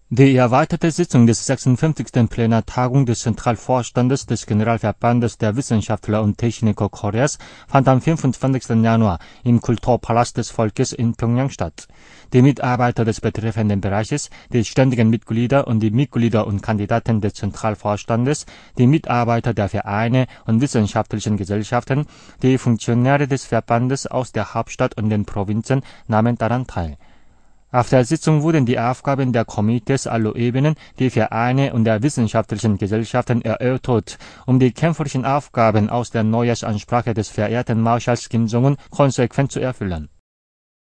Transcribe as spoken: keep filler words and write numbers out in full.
Die erweiterte Sitzung des sechsundfünfzigsten Plenartagung des Zentralvorstandes des Generalverbandes der Wissenschaftler und Techniker Koreas fand am fünfundzwanzigsten Januar im Kulturpalast des Volkes in Pjöngjang statt. Die Mitarbeiter des betreffenden Bereiches, die ständigen Mitglieder und die Mitglieder und Kandidaten des Zentralvorstandes, die Mitarbeiter der Vereine und wissenschaftlichen Gesellschaften, die Funktionäre des Verbandes aus der Hauptstadt und den Provinzen nahmen daran teil. Auf der Sitzung wurden die Aufgaben der Komitees aller Ebenen, die Vereine und der wissenschaftlichen Gesellschaften erörtert, um die kämpferischen Aufgaben aus der Neujahrsansprache des verehrten Marschalls Kim Jong-un konsequent zu erfüllen.